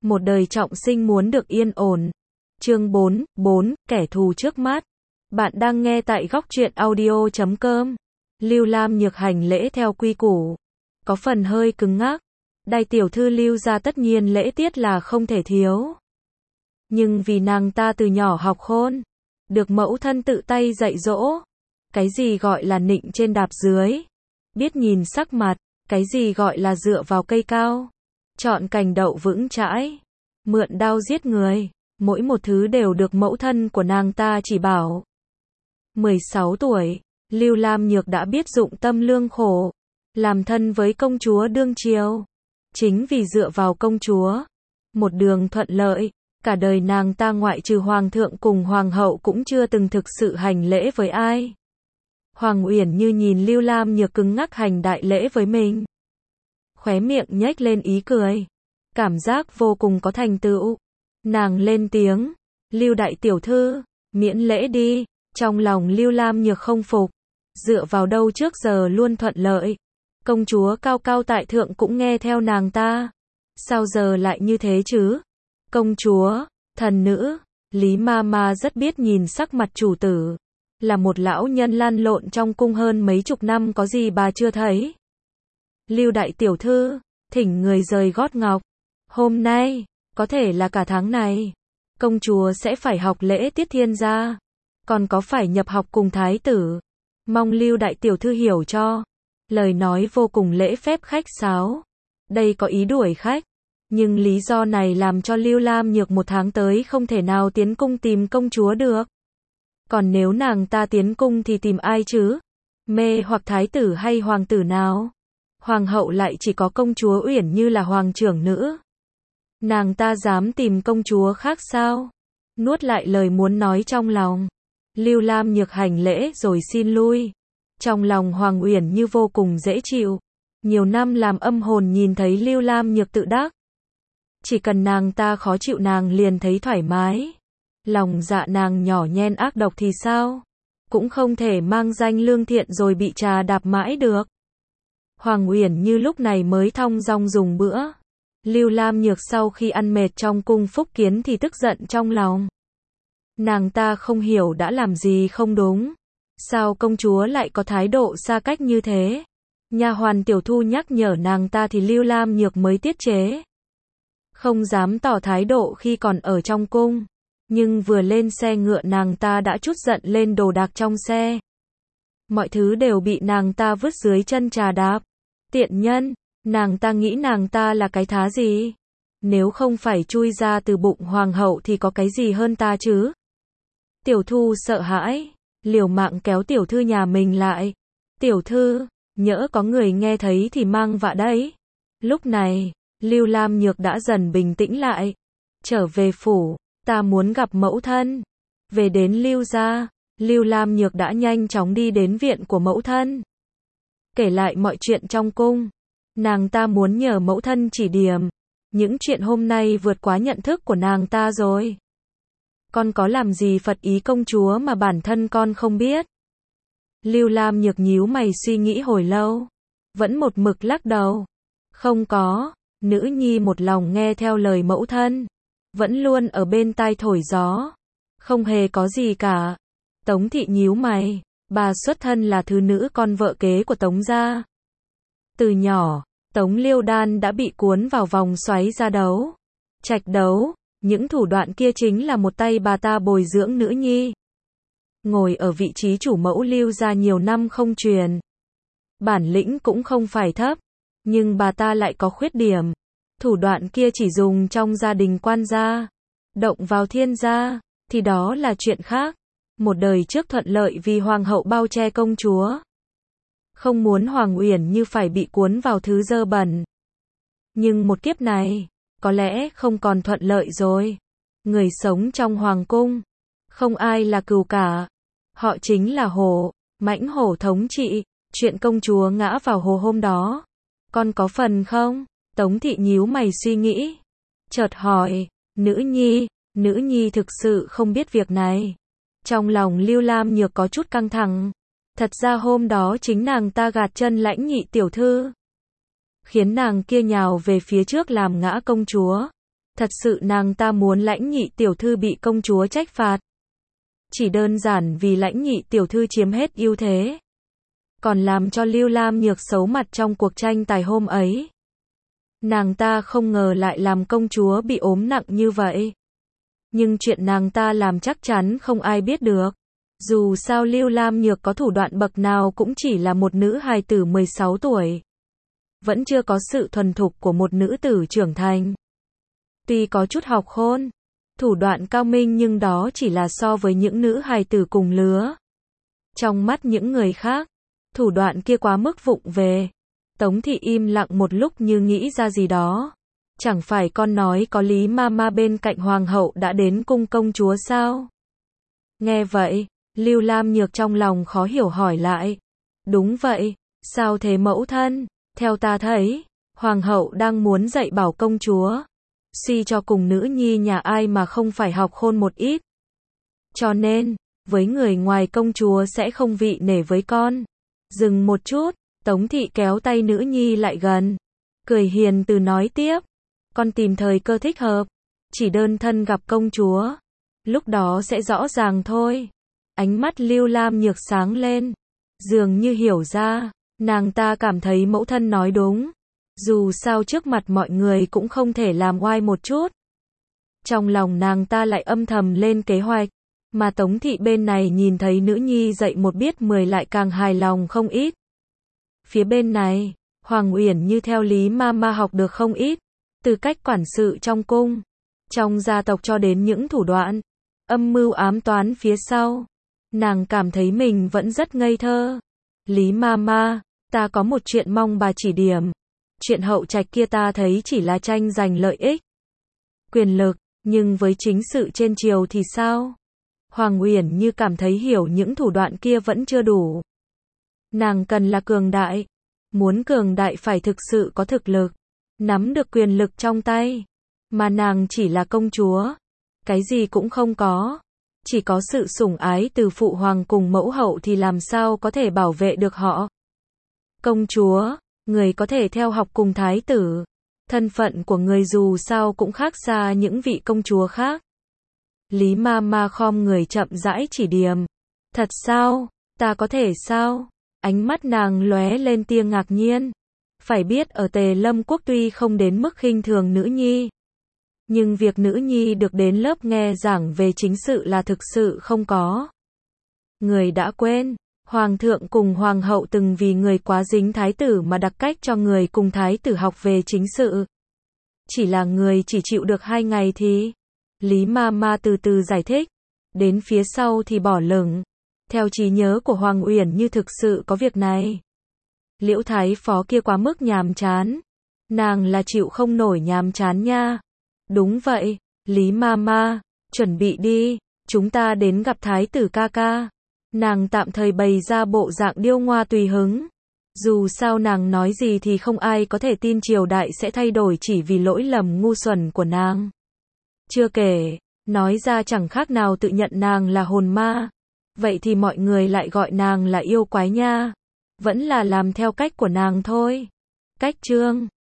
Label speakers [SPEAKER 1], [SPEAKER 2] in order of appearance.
[SPEAKER 1] Một đời trọng sinh muốn được yên ổn. Chương 4, kẻ thù trước mắt. Bạn đang nghe tại góc truyện audio.com. Lưu Lam Nhược hành lễ theo quy củ. Có phần hơi cứng ngắc. Đại tiểu thư Lưu gia tất nhiên lễ tiết là không thể thiếu. Nhưng vì nàng ta từ nhỏ học khôn, được mẫu thân tự tay dạy dỗ. Cái gì gọi là nịnh trên đạp dưới, biết nhìn sắc mặt. Cái gì gọi là dựa vào cây cao, chọn cành đậu vững chãi, mượn đao giết người, mỗi một thứ đều được mẫu thân của nàng ta chỉ bảo. 16 tuổi, Lưu Lam Nhược đã biết dụng tâm lương khổ, làm thân với công chúa đương triều. Chính vì dựa vào công chúa, một đường thuận lợi, cả đời nàng ta ngoại trừ hoàng thượng cùng hoàng hậu cũng chưa từng thực sự hành lễ với ai. Hoàng Uyển Như nhìn Lưu Lam Nhược cứng ngắc hành đại lễ với mình, khóe miệng nhếch lên ý cười, cảm giác vô cùng có thành tựu. Nàng lên tiếng, Lưu đại tiểu thư, miễn lễ đi. Trong lòng Lưu Lam Nhược không phục, dựa vào đâu trước giờ luôn thuận lợi, công chúa cao cao tại thượng cũng nghe theo nàng ta, sao giờ lại như thế chứ? Công chúa, thần nữ, Lý ma ma rất biết nhìn sắc mặt chủ tử, là một lão nhân lăn lộn trong cung hơn mấy chục năm có gì bà chưa thấy. Lưu đại tiểu thư, thỉnh người rời gót ngọc. Hôm nay, có thể là cả tháng này, công chúa sẽ phải học lễ tiết thiên gia, còn có phải nhập học cùng thái tử. Mong Lưu đại tiểu thư hiểu cho. Lời nói vô cùng lễ phép khách sáo. Đây có ý đuổi khách, nhưng lý do này làm cho Lưu Lam Nhược một tháng tới không thể nào tiến cung tìm công chúa được. Còn nếu nàng ta tiến cung thì tìm ai chứ? Mê hoặc thái tử hay hoàng tử nào? Hoàng hậu lại chỉ có công chúa Uyển Như là hoàng trưởng nữ. Nàng ta dám tìm công chúa khác sao? Nuốt lại lời muốn nói trong lòng, Lưu Lam Nhược hành lễ rồi xin lui. Trong lòng Hoàng Uyển Như vô cùng dễ chịu. Nhiều năm làm âm hồn nhìn thấy Lưu Lam Nhược tự đắc. Chỉ cần nàng ta khó chịu nàng liền thấy thoải mái. Lòng dạ nàng nhỏ nhen ác độc thì sao? Cũng không thể mang danh lương thiện rồi bị trà đạp mãi được. Hoàng Uyển Như lúc này mới thong dong dùng bữa. Lưu Lam Nhược sau khi ăn mệt trong cung phúc kiến thì tức giận trong lòng. Nàng ta không hiểu đã làm gì không đúng. Sao công chúa lại có thái độ xa cách như thế? Nha hoàn tiểu thu nhắc nhở nàng ta thì Lưu Lam Nhược mới tiết chế. Không dám tỏ thái độ khi còn ở trong cung. Nhưng vừa lên xe ngựa nàng ta đã trút giận lên đồ đạc trong xe. Mọi thứ đều bị nàng ta vứt dưới chân trà đạp. Tiện nhân, nàng ta nghĩ nàng ta là cái thá gì? Nếu không phải chui ra từ bụng hoàng hậu thì có cái gì hơn ta chứ? Tiểu thu sợ hãi, liều mạng kéo tiểu thư nhà mình lại. Tiểu thư, nhỡ có người nghe thấy thì mang vạ đấy. Lúc này, Lưu Lam Nhược đã dần bình tĩnh lại. Trở về phủ, ta muốn gặp mẫu thân. Về đến Lưu gia, Lưu Lam Nhược đã nhanh chóng đi đến viện của mẫu thân. Kể lại mọi chuyện trong cung. Nàng ta muốn nhờ mẫu thân chỉ điểm. Những chuyện hôm nay vượt quá nhận thức của nàng ta rồi. Con có làm gì phật ý công chúa mà bản thân con không biết? Lưu Lam Nhược nhíu mày suy nghĩ hồi lâu. Vẫn một mực lắc đầu. Không có, nữ nhi một lòng nghe theo lời mẫu thân. Vẫn luôn ở bên tai thổi gió. Không hề có gì cả. Tống thị nhíu mày. Bà xuất thân là thứ nữ con vợ kế của Tống gia. Từ nhỏ, Tống Liêu Đan đã bị cuốn vào vòng xoáy gia đấu. Trạch đấu. Những thủ đoạn kia chính là một tay bà ta bồi dưỡng nữ nhi. Ngồi ở vị trí chủ mẫu Lưu gia nhiều năm không truyền. Bản lĩnh cũng không phải thấp. Nhưng bà ta lại có khuyết điểm. Thủ đoạn kia chỉ dùng trong gia đình quan gia. Động vào thiên gia, thì đó là chuyện khác. Một đời trước thuận lợi vì hoàng hậu bao che công chúa. Không muốn Hoàng Uyển Như phải bị cuốn vào thứ dơ bẩn. Nhưng một kiếp này, có lẽ không còn thuận lợi rồi. Người sống trong hoàng cung, không ai là cừu cả. Họ chính là hổ, mãnh hổ thống trị. Chuyện công chúa ngã vào hồ hôm đó, con có phần không? Tống thị nhíu mày suy nghĩ. Chợt hỏi, nữ nhi thực sự không biết việc này. Trong lòng Lưu Lam Nhược có chút căng thẳng. Thật ra hôm đó chính nàng ta gạt chân Lãnh Nhị tiểu thư, khiến nàng kia nhào về phía trước làm ngã công chúa. Thật sự nàng ta muốn Lãnh nhị tiểu thư bị công chúa trách phạt. Chỉ đơn giản vì Lãnh nhị tiểu thư chiếm hết ưu thế. Còn làm cho Lưu Lam Nhược xấu mặt trong cuộc tranh tài hôm ấy. Nàng ta không ngờ lại làm công chúa bị ốm nặng như vậy. Nhưng chuyện nàng ta làm chắc chắn không ai biết được. Dù sao Lưu Lam Nhược có thủ đoạn bậc nào cũng chỉ là một nữ hài tử 16 tuổi. Vẫn chưa có sự thuần thục của một nữ tử trưởng thành. Tuy có chút học khôn, thủ đoạn cao minh nhưng đó chỉ là so với những nữ hài tử cùng lứa. Trong mắt những người khác, thủ đoạn kia quá mức vụng về. Tống thị im lặng một lúc như nghĩ ra gì đó. Chẳng phải con nói có Lý Mama bên cạnh hoàng hậu đã đến cung công chúa sao? Nghe vậy, Lưu Lam Nhược trong lòng khó hiểu hỏi lại. Đúng vậy, sao thế mẫu thân? Theo ta thấy, hoàng hậu đang muốn dạy bảo công chúa. Suy cho cùng nữ nhi nhà ai mà không phải học khôn một ít. Cho nên, với người ngoài công chúa sẽ không vị nể với con. Dừng một chút, Tống thị kéo tay nữ nhi lại gần. Cười hiền từ nói tiếp. Con tìm thời cơ thích hợp. Chỉ đơn thân gặp công chúa. Lúc đó sẽ rõ ràng thôi. Ánh mắt Lưu Lam Nhược sáng lên. Dường như hiểu ra. Nàng ta cảm thấy mẫu thân nói đúng. Dù sao trước mặt mọi người cũng không thể làm oai một chút. Trong lòng nàng ta lại âm thầm lên kế hoạch. Mà Tống thị bên này nhìn thấy nữ nhi dạy một biết 10 lại càng hài lòng không ít. Phía bên này, Hoàng Uyển như theo Lý Mama học được không ít. Từ cách quản sự trong cung, trong gia tộc cho đến những thủ đoạn, âm mưu ám toán phía sau. Nàng cảm thấy mình vẫn rất ngây thơ. Lý Mama, ta có một chuyện mong bà chỉ điểm. Chuyện hậu trạch kia ta thấy chỉ là tranh giành lợi ích, quyền lực, nhưng với chính sự trên triều thì sao? Hoàng Uyển như cảm thấy hiểu những thủ đoạn kia vẫn chưa đủ. Nàng cần là cường đại. Muốn cường đại phải thực sự có thực lực, nắm được quyền lực trong tay. Mà nàng chỉ là công chúa, cái gì cũng không có. Chỉ có sự sủng ái từ phụ hoàng cùng mẫu hậu thì làm sao có thể bảo vệ được họ. Công chúa, người có thể theo học cùng thái tử. Thân phận của người dù sao cũng khác xa những vị công chúa khác. Lý Mama khom người chậm rãi chỉ điểm. Thật sao? Ta có thể sao? Ánh mắt nàng lóe lên tia ngạc nhiên. Phải biết ở Tề Lâm Quốc tuy không đến mức khinh thường nữ nhi. Nhưng việc nữ nhi được đến lớp nghe giảng về chính sự là thực sự không có. Người đã quên, Hoàng thượng cùng Hoàng hậu từng vì người quá dính thái tử mà đặc cách cho người cùng thái tử học về chính sự. Chỉ là người chỉ chịu được 2 ngày thì. Lý Mama từ từ giải thích. Đến phía sau thì bỏ lửng. Theo trí nhớ của Hoàng Uyển như thực sự có việc này. Liễu thái phó kia quá mức nhàm chán. Nàng là chịu không nổi nhàm chán nha. Đúng vậy, Lý Mama, chuẩn bị đi, chúng ta đến gặp thái tử ca ca. Nàng tạm thời bày ra bộ dạng điêu ngoa tùy hứng. Dù sao nàng nói gì thì không ai có thể tin triều đại sẽ thay đổi chỉ vì lỗi lầm ngu xuẩn của nàng. Chưa kể, nói ra chẳng khác nào tự nhận nàng là hồn ma. Vậy thì mọi người lại gọi nàng là yêu quái nha. Vẫn là làm theo cách của nàng thôi. Cách chương